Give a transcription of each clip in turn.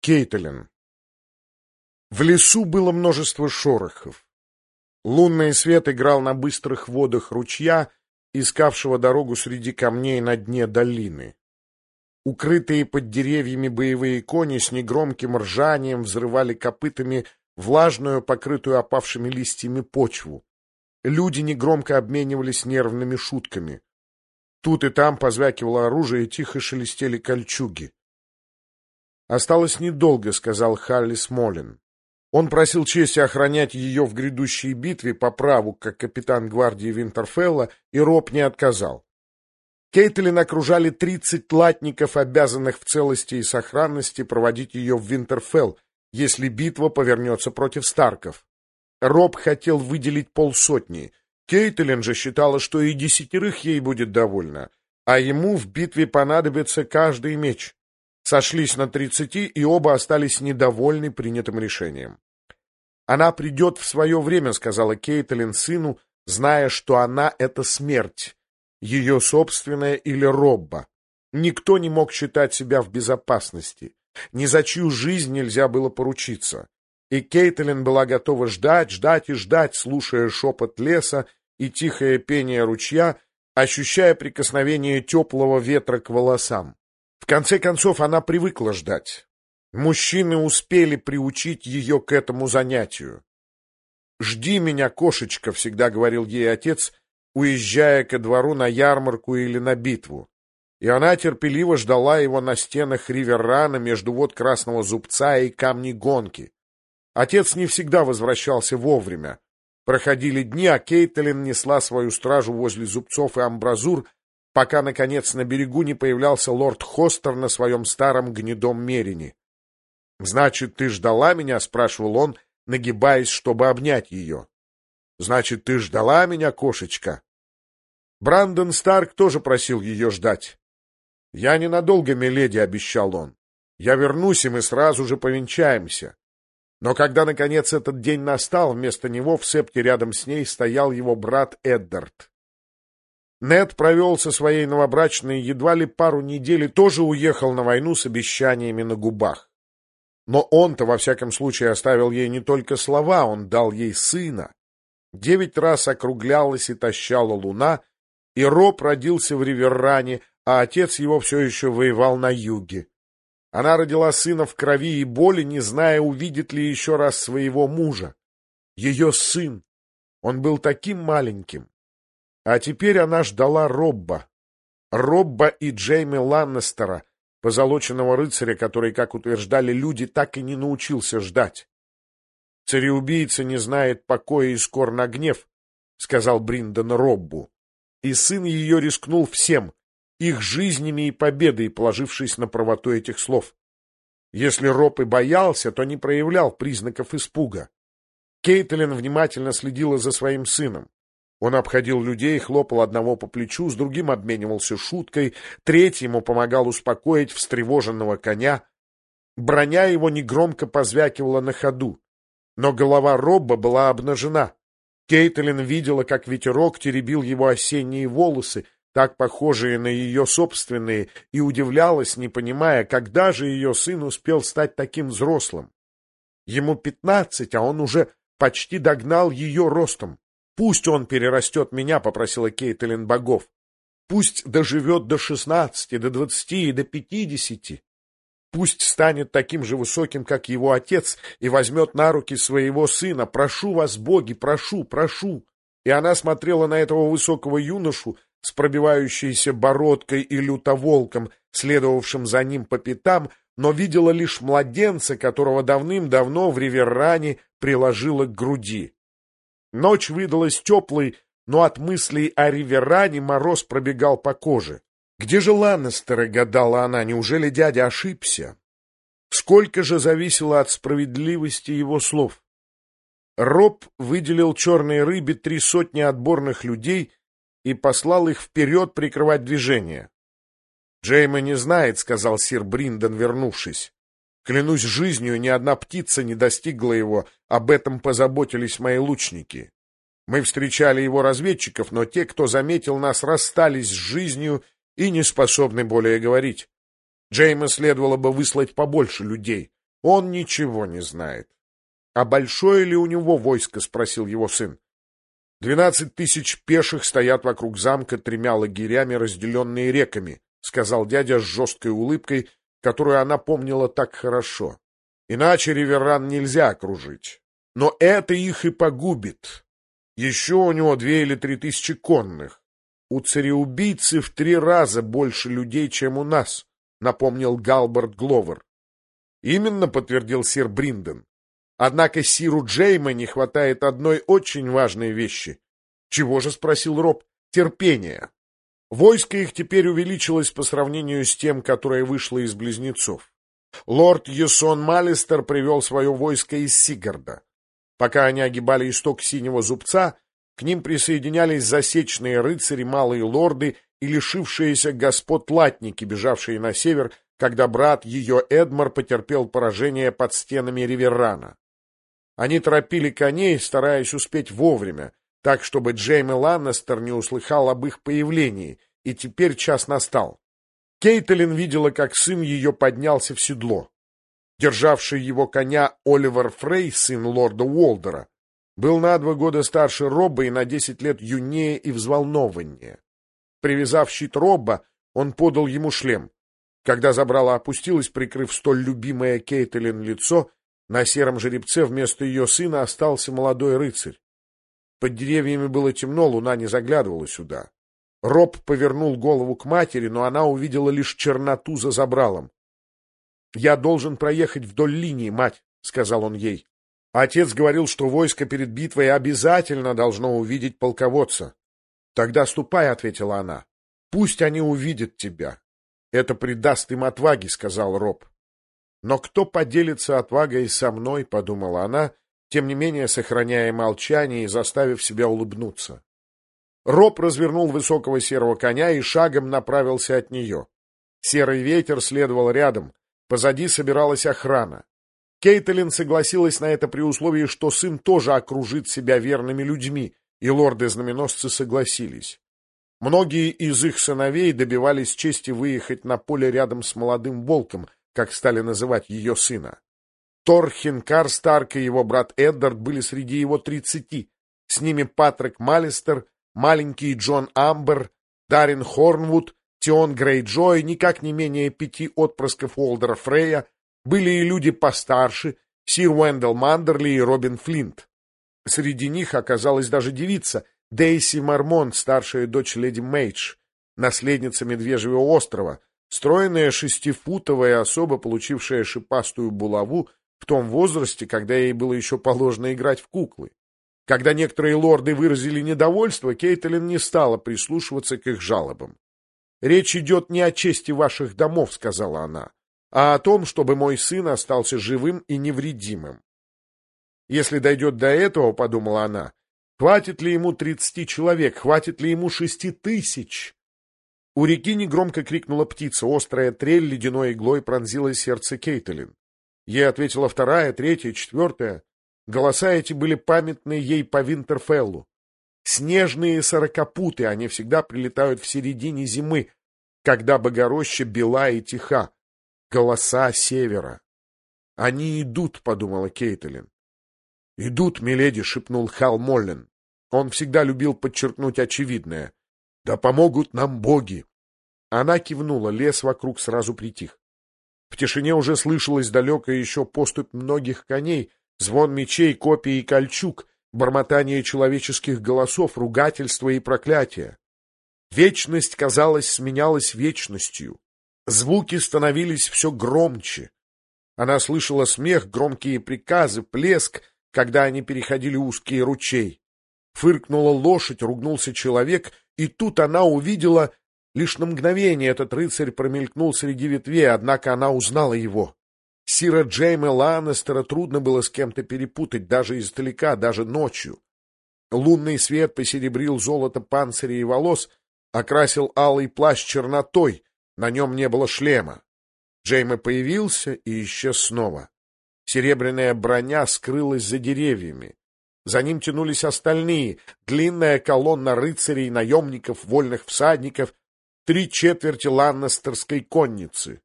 Кейтлин. В лесу было множество шорохов. Лунный свет играл на быстрых водах ручья, искавшего дорогу среди камней на дне долины. Укрытые под деревьями боевые кони с негромким ржанием взрывали копытами влажную, покрытую опавшими листьями почву. Люди негромко обменивались нервными шутками. Тут и там позвякивало оружие и тихо шелестели кольчуги. «Осталось недолго», — сказал Халли Смолин. Он просил чести охранять ее в грядущей битве по праву, как капитан гвардии Винтерфелла, и Роб не отказал. Кейтлин окружали 30 латников, обязанных в целости и сохранности проводить ее в Винтерфелл, если битва повернется против Старков. Роб хотел выделить 50. Кейтлин же считала, что и 10 ей будет довольно, а ему в битве понадобится каждый меч. Сошлись на 30, и оба остались недовольны принятым решением. «Она придет в свое время», — сказала Кейтлин сыну, зная, что она — это смерть, ее собственная или Робба. Никто не мог считать себя в безопасности. Ни за чью жизнь нельзя было поручиться. И Кейтлин была готова ждать, ждать и ждать, слушая шепот леса и тихое пение ручья, ощущая прикосновение теплого ветра к волосам. В конце концов, она привыкла ждать. Мужчины успели приучить ее к этому занятию. «Жди меня, кошечка», — всегда говорил ей отец, уезжая ко двору на ярмарку или на битву. И она терпеливо ждала его на стенах Риверрана между вод Красного Зубца и Камней Гонки. Отец не всегда возвращался вовремя. Проходили дни, а Кейтлин несла свою стражу возле зубцов и амбразур, пока, наконец, на берегу не появлялся лорд Хостер на своем старом гнедом мерине. «Значит, ты ждала меня?» — спрашивал он, нагибаясь, чтобы обнять ее. «Значит, ты ждала меня, кошечка?» Брандон Старк тоже просил ее ждать. «Я ненадолго, миледи», — обещал он. «Я вернусь, и мы сразу же повенчаемся». Но когда, наконец, этот день настал, вместо него в септе рядом с ней стоял его брат Эддард. Нед провел со своей новобрачной едва ли пару недель и тоже уехал на войну с обещаниями на губах. Но он-то, во всяком случае, оставил ей не только слова, он дал ей сына. 9 раз округлялась и тащала луна, и Роб родился в Риверране, а отец его все еще воевал на юге. Она родила сына в крови и боли, не зная, увидит ли еще раз своего мужа. Ее сын. Он был таким маленьким. А теперь она ждала Робба. Робба и Джейми Ланнестера, позолоченного рыцаря, который, как утверждали люди, так и не научился ждать. «Цареубийца не знает покоя и скор на гнев», — сказал Бриндон Роббу. И сын ее рискнул всем, их жизнями и победой, положившись на правоту этих слов. Если Роб и боялся, то не проявлял признаков испуга. Кейтлин внимательно следила за своим сыном. Он обходил людей, хлопал одного по плечу, с другим обменивался шуткой, третьему помогал успокоить встревоженного коня. Броня его негромко позвякивала на ходу, но голова Робба была обнажена. Кейтлин видела, как ветерок теребил его осенние волосы, так похожие на ее собственные, и удивлялась, не понимая, когда же ее сын успел стать таким взрослым. Ему 15, а он уже почти догнал ее ростом. «Пусть он перерастет меня», — попросила Кейтлин богов. «Пусть доживет до 16, до 20 и до 50. Пусть станет таким же высоким, как его отец, и возьмет на руки своего сына. Прошу вас, боги, прошу, прошу». И она смотрела на этого высокого юношу с пробивающейся бородкой и лютоволком, следовавшим за ним по пятам, но видела лишь младенца, которого давным-давно в Риверране приложила к груди. Ночь выдалась теплой, но от мыслей о Риверране мороз пробегал по коже. Где же Ланнестеры, гадала она, неужели дядя ошибся? Сколько же зависело от справедливости его слов? Роб выделил черной рыбе 300 отборных людей и послал их вперед прикрывать движение. «Джейма не знает», — сказал сир Бриндон, вернувшись. «Клянусь жизнью, ни одна птица не достигла его, об этом позаботились мои лучники. Мы встречали его разведчиков, но те, кто заметил нас, расстались с жизнью и не способны более говорить. Джейма следовало бы выслать побольше людей. Он ничего не знает. — А большое ли у него войско? — спросил его сын. 12 000 пеших стоят вокруг замка 3 лагерями, разделенные реками, — сказал дядя с жесткой улыбкой, которую она помнила так хорошо. Иначе Риверран нельзя окружить. Но это их и погубит. Еще у него 2 или 3 тысячи конных. У цареубийцы в 3 раза больше людей, чем у нас, — напомнил Галберт Гловер. Именно, — подтвердил сир Бринден. Однако сиру Джейме не хватает одной очень важной вещи. — Чего же? — спросил Роб. — Терпения. Войско их теперь увеличилось по сравнению с тем, которое вышло из близнецов. Лорд Йесон Малистер привел свое войско из Сигарда. Пока они огибали исток Синего Зубца, к ним присоединялись засечные рыцари, малые лорды и лишившиеся господ латники, бежавшие на север, когда брат ее Эдмар потерпел поражение под стенами Риверрана. Они торопили коней, стараясь успеть вовремя, так, чтобы Джейме Ланнестер не услыхал об их появлении, и теперь час настал. Кейтлин видела, как сын ее поднялся в седло. Державший его коня Оливер Фрей, сын лорда Уолдера, был на 2 года старше Робба и на 10 лет юнее и взволнованнее. Привязав щит Робба, он подал ему шлем. Когда забрало опустилось, прикрыв столь любимое Кейтлин лицо, на сером жеребце вместо ее сына остался молодой рыцарь. Под деревьями было темно, луна не заглядывала сюда. Роб повернул голову к матери, но она увидела лишь черноту за забралом. — Я должен проехать вдоль линии, мать, — сказал он ей. Отец говорил, что войско перед битвой обязательно должно увидеть полководца. — Тогда ступай, — ответила она. — Пусть они увидят тебя. — Это придаст им отваги, — сказал Роб. — Но кто поделится отвагой со мной, — подумала она, тем не менее сохраняя молчание и заставив себя улыбнуться. Роб развернул высокого серого коня и шагом направился от нее. Серый ветер следовал рядом, позади собиралась охрана. Кейтлин согласилась на это при условии, что сын тоже окружит себя верными людьми, и лорды-знаменосцы согласились. Многие из их сыновей добивались чести выехать на поле рядом с молодым волком, как стали называть ее сына. Торхин Карстарк и его брат Эддард были среди его 30. С ними Патрик Малистер, маленький Джон Амбер, Даррен Хорнвуд, Тион Грейджой, никак не менее 5 отпрысков Уолдера Фрея, были и люди постарше, сир Уэндell Мандерли и Робин Флинт. Среди них оказалась даже девица, Дейси Мармонт, старшая дочь леди Мейдж, наследница Медвежьего острова, стройная 6-футовая особа, получившая шипастую булаву в том возрасте, когда ей было еще положено играть в куклы. Когда некоторые лорды выразили недовольство, Кейтлин не стала прислушиваться к их жалобам. «Речь идет не о чести ваших домов», — сказала она, «а о том, чтобы мой сын остался живым и невредимым». «Если дойдет до этого, — подумала она, — хватит ли ему 30 человек, хватит ли ему 6 000?» У реки негромко крикнула птица, острая трель ледяной иглой пронзила сердце Кейтлин. Ей ответила 2-я, 3-я, 4-я. Голоса эти были памятны ей по Винтерфеллу. Снежные сорокопуты, они всегда прилетают в середине зимы, когда богороща бела и тиха. Голоса севера. «Они идут», — подумала Кейтлин. «Идут, миледи», — шепнул Хал Моллен. Он всегда любил подчеркнуть очевидное. «Да помогут нам боги!» Она кивнула, лес вокруг сразу притих. В тишине уже слышалась далекая еще поступь многих коней, звон мечей, копий и кольчуг, бормотание человеческих голосов, ругательства и проклятия. Вечность, казалось, сменялась вечностью. Звуки становились все громче. Она слышала смех, громкие приказы, плеск, когда они переходили узкий ручей. Фыркнула лошадь, ругнулся человек, и тут она увидела... Лишь на мгновение этот рыцарь промелькнул среди ветвей, однако она узнала его. Сира Джейме Ланнестера трудно было с кем-то перепутать, даже издалека, даже ночью. Лунный свет посеребрил золото панциря и волос, окрасил алый плащ чернотой, на нем не было шлема. Джейме появился и исчез снова. Серебряная броня скрылась за деревьями. За ним тянулись остальные, длинная колонна рыцарей, наемников, вольных всадников, 3/4 ланнестерской конницы.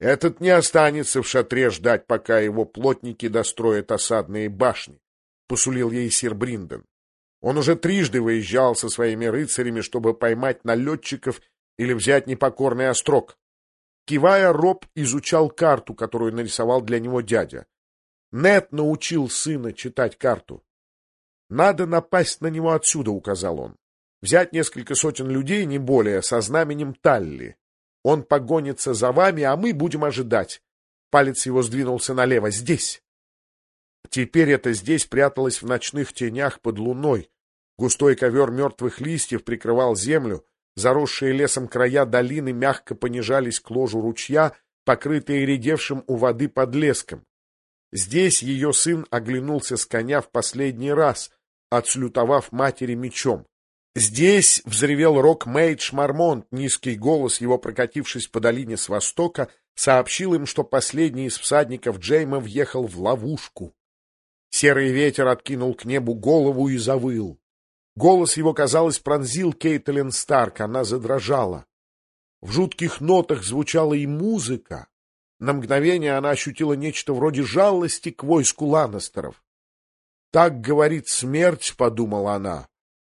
Этот не останется в шатре ждать, пока его плотники достроят осадные башни, — посулил ей сир Бринден. Он уже трижды выезжал со своими рыцарями, чтобы поймать налетчиков или взять непокорный острог. Кивая, Роб изучал карту, которую нарисовал для него дядя. Нед научил сына читать карту. «Надо напасть на него отсюда», — указал он. «Взять несколько сотен людей, не более, со знаменем Талли. Он погонится за вами, а мы будем ожидать». Палец его сдвинулся налево. «Здесь». Теперь это «здесь» пряталось в ночных тенях под луной. Густой ковер мертвых листьев прикрывал землю. Заросшие лесом края долины мягко понижались к ложу ручья, покрытые редевшим у воды подлеском. Здесь ее сын оглянулся с коня в последний раз, отслютовав матери мечом. Здесь взревел Рок-Мейдж Мармонт, низкий голос его, прокатившись по долине с востока, сообщил им, что последний из всадников Джейма въехал в ловушку. Серый ветер откинул к небу голову и завыл. Голос его, казалось, пронзил Кейтлин Старк, она задрожала. В жутких нотах звучала и музыка. На мгновение она ощутила нечто вроде жалости к войску Ланнестеров. «Так говорит смерть», — подумала она.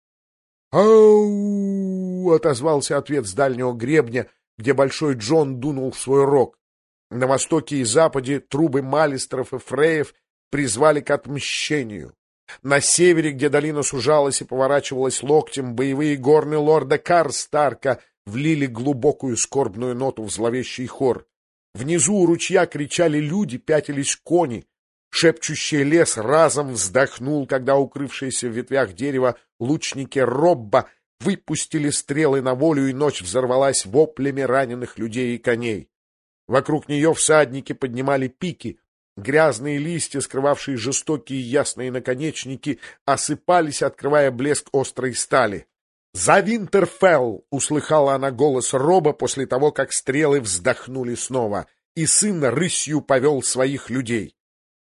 «Ау!» — отозвался ответ с дальнего гребня, где Большой Джон дунул в свой рог. На востоке и западе трубы Малистеров и Фреев призвали к отмщению. На севере, где долина сужалась и поворачивалась локтем, боевые горны лорда Карстарка влили глубокую скорбную ноту в зловещий хор. Внизу у ручья кричали люди, пятились кони. Шепчущий лес разом вздохнул, когда укрывшиеся в ветвях дерева лучники Робба выпустили стрелы на волю, и ночь взорвалась воплями раненых людей и коней. Вокруг нее всадники поднимали пики. Грязные листья, скрывавшие жестокие ясные наконечники, осыпались, открывая блеск острой стали. «За Винтерфелл!» — услыхала она голос Роба после того, как стрелы вздохнули снова, и сын рысью повел своих людей.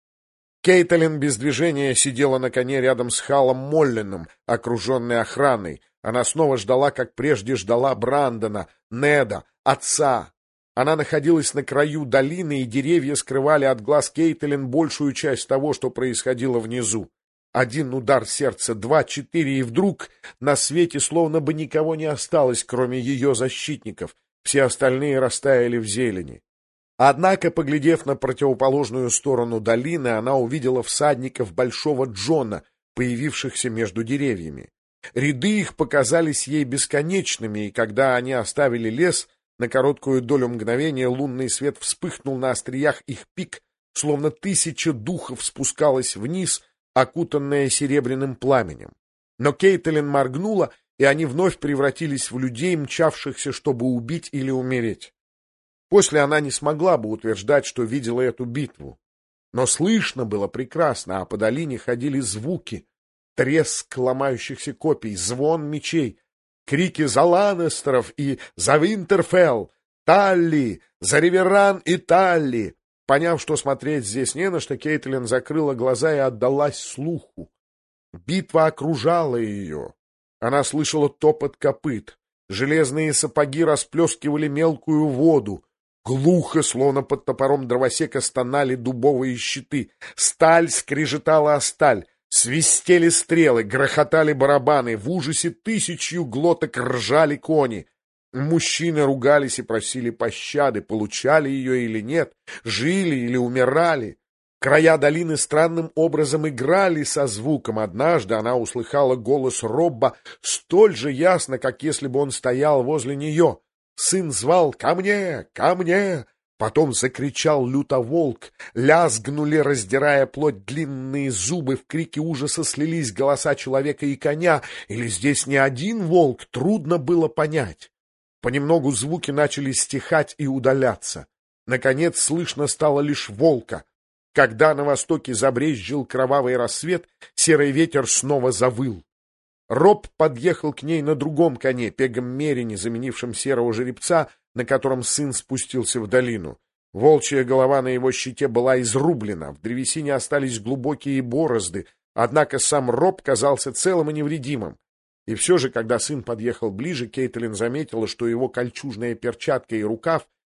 Кейтлин без движения сидела на коне рядом с Халом Моллином, окруженной охраной. Она снова ждала, как прежде ждала Брандона, Неда, отца. Она находилась на краю долины, и деревья скрывали от глаз Кейтлин большую часть того, что происходило внизу. Один удар сердца, два, четыре, и вдруг на свете словно бы никого не осталось, кроме ее защитников. Все остальные растаяли в зелени. Однако, поглядев на противоположную сторону долины, она увидела всадников Большого Джона, появившихся между деревьями. Ряды их показались ей бесконечными, и когда они оставили лес, на короткую долю мгновения лунный свет вспыхнул на остриях их пик, словно 1000 духов спускалось вниз, окутанная серебряным пламенем. Но Кейтлин моргнула, и они вновь превратились в людей, мчавшихся, чтобы убить или умереть. После она не смогла бы утверждать, что видела эту битву. Но слышно было прекрасно, а по долине ходили звуки: треск ломающихся копий, звон мечей, крики за Ланнестеров и за Винтерфелл, Талли, за Риверран и Талли. Поняв, что смотреть здесь не на что, Кейтлин закрыла глаза и отдалась слуху. Битва окружала ее. Она слышала топот копыт. Железные сапоги расплескивали мелкую воду. Глухо, словно под топором дровосека, стонали дубовые щиты. Сталь скрежетала о сталь. Свистели стрелы, грохотали барабаны. В ужасе 1000 глоток ржали кони. Мужчины ругались и просили пощады, получали ее или нет, жили или умирали. Края долины странным образом играли со звуком. Однажды она услыхала голос Робба столь же ясно, как если бы он стоял возле нее. Сын звал «Ко мне! Ко мне!» Потом закричал лютоволк. Лязгнули, раздирая плоть, длинные зубы. В крике ужаса слились голоса человека и коня. Или здесь не один волк, трудно было понять. Понемногу звуки начали стихать и удаляться. Наконец слышно стало лишь волка. Когда на востоке забрезжил кровавый рассвет, серый ветер снова завыл. Роб подъехал к ней на другом коне, пегом Мерине, заменившем серого жеребца, на котором сын спустился в долину. Волчья голова на его щите была изрублена, в древесине остались глубокие борозды, однако сам Роб казался целым и невредимым. И все же, когда сын подъехал ближе, Кейтлин заметила, что его кольчужная перчатка и рукав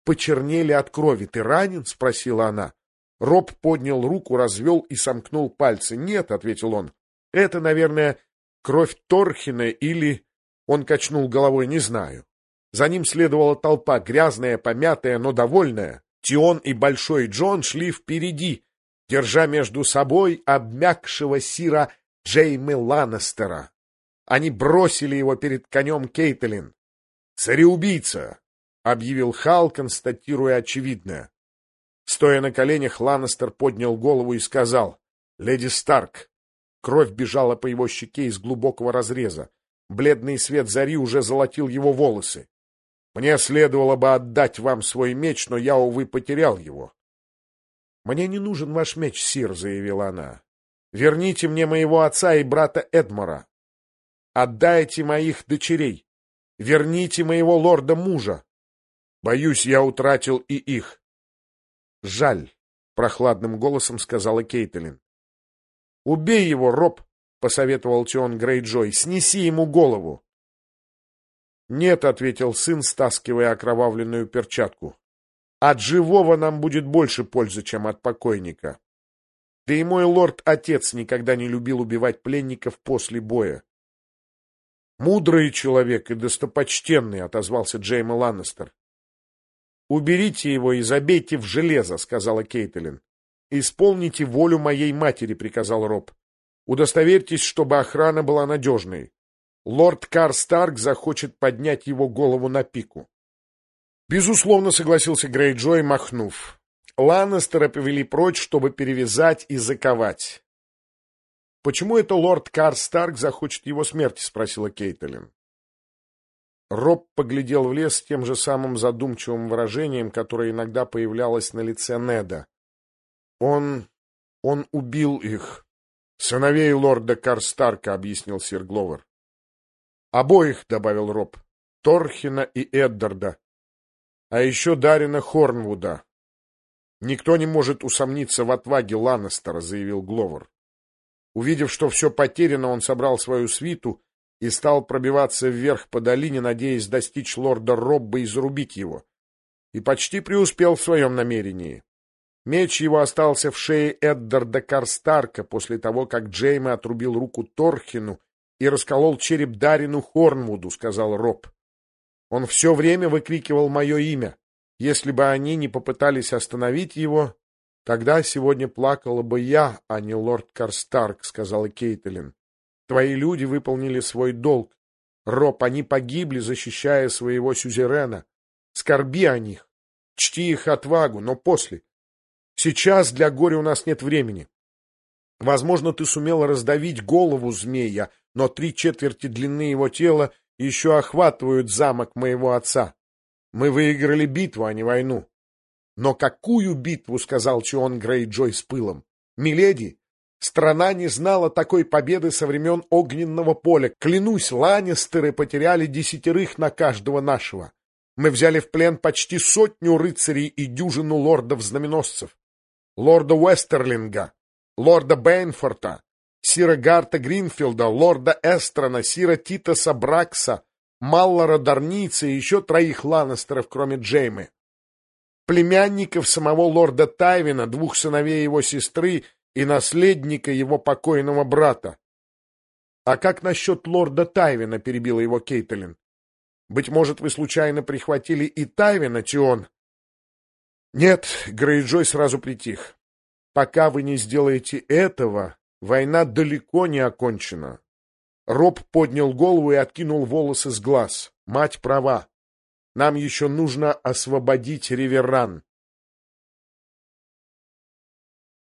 почернели от крови. «Ты ранен?» — спросила она. Роб поднял руку, развел и сомкнул пальцы. «Нет», — ответил он, — «это, наверное, кровь Торхина или...» Он качнул головой, «не знаю». За ним следовала толпа, грязная, помятая, но довольная. Тион и Большой Джон шли впереди, держа между собой обмякшего сира Джейме Ланнестера. Они бросили его перед конем Кейтлин. «Цареубийца!» — объявил Хал, констатируя очевидное. Стоя на коленях, Ланнестер поднял голову и сказал: «Леди Старк». Кровь бежала по его щеке из глубокого разреза. Бледный свет зари уже золотил его волосы. «Мне следовало бы отдать вам свой меч, но я, увы, потерял его». «Мне не нужен ваш меч, сир», — заявила она. «Верните мне моего отца и брата Эдмора. Отдайте моих дочерей. Верните моего лорда-мужа. Боюсь, я утратил и их». «Жаль», — прохладным голосом сказала Кейтлин. «Убей его, Роб», — посоветовал Тион Грейджой. «Снеси ему голову». «Нет», — ответил сын, стаскивая окровавленную перчатку. «От живого нам будет больше пользы, чем от покойника. Да и мой лорд-отец никогда не любил убивать пленников после боя». «Мудрый человек и достопочтенный», — отозвался Джейме Ланнестер. «Уберите его и забейте в железо», — сказала Кейтлин. «Исполните волю моей матери», — приказал Роб. «Удостоверьтесь, чтобы охрана была надежной. Лорд Карстарк захочет поднять его голову на пику». «Безусловно», — согласился Грейджой, махнув. Ланнестера повели прочь, чтобы перевязать и заковать. «Почему это лорд Карстарк захочет его смерти?» — спросила Кейтлин. Роб поглядел в лес с тем же самым задумчивым выражением, которое иногда появлялось на лице Неда. Он убил их. «Сыновей лорда Карстарка», — объяснил сир Гловер. «Обоих», — добавил Роб, — «Торхина и Эддарда, а еще Дарина Хорнвуда». «Никто не может усомниться в отваге Ланнестера», — заявил Гловер. Увидев, что все потеряно, он собрал свою свиту и стал пробиваться вверх по долине, надеясь достичь лорда Робба и зарубить его. И почти преуспел в своем намерении. Меч его остался в шее Эддарда Карстарка после того, как Джейме отрубил руку Торхину и расколол череп Дарину Хорнвуду, — сказал Роб. Он все время выкрикивал мое имя. Если бы они не попытались остановить его, тогда сегодня плакала бы я, а не лорд Карстарк, — сказала Кейтлин. Твои люди выполнили свой долг. Роб, они погибли, защищая своего сюзерена. Скорби о них, чти их отвагу, но после. Сейчас для горя у нас нет времени. Возможно, ты сумела раздавить голову змея, но 3/4 длины его тела еще охватывают замок моего отца. Мы выиграли битву, а не войну. Но какую битву, — сказал Тион Грейджой с пылом. Миледи, страна не знала такой победы со времен Огненного поля. Клянусь, Ланнистеры потеряли 10 на каждого нашего. Мы взяли в плен почти 100 рыцарей и дюжину лордов-знаменосцев. Лорда Уэстерлинга, лорда Бейнфорта, сира Гарта Гринфилда, лорда Эстрона, сира Титоса Бракса, Маллора Дарница и еще 3 Ланнестеров, кроме Джеймы. Племянников самого лорда Тайвина, 2 сыновей его сестры и наследника его покойного брата. — А как насчет лорда Тайвина? — перебила его Кейтлин. — Быть может, вы случайно прихватили и Тайвина, Тион? — Нет, — Грейджой сразу притих. — Пока вы не сделаете этого, война далеко не окончена. Роб поднял голову и откинул волосы с глаз. Мать права. Нам еще нужно освободить Риверран.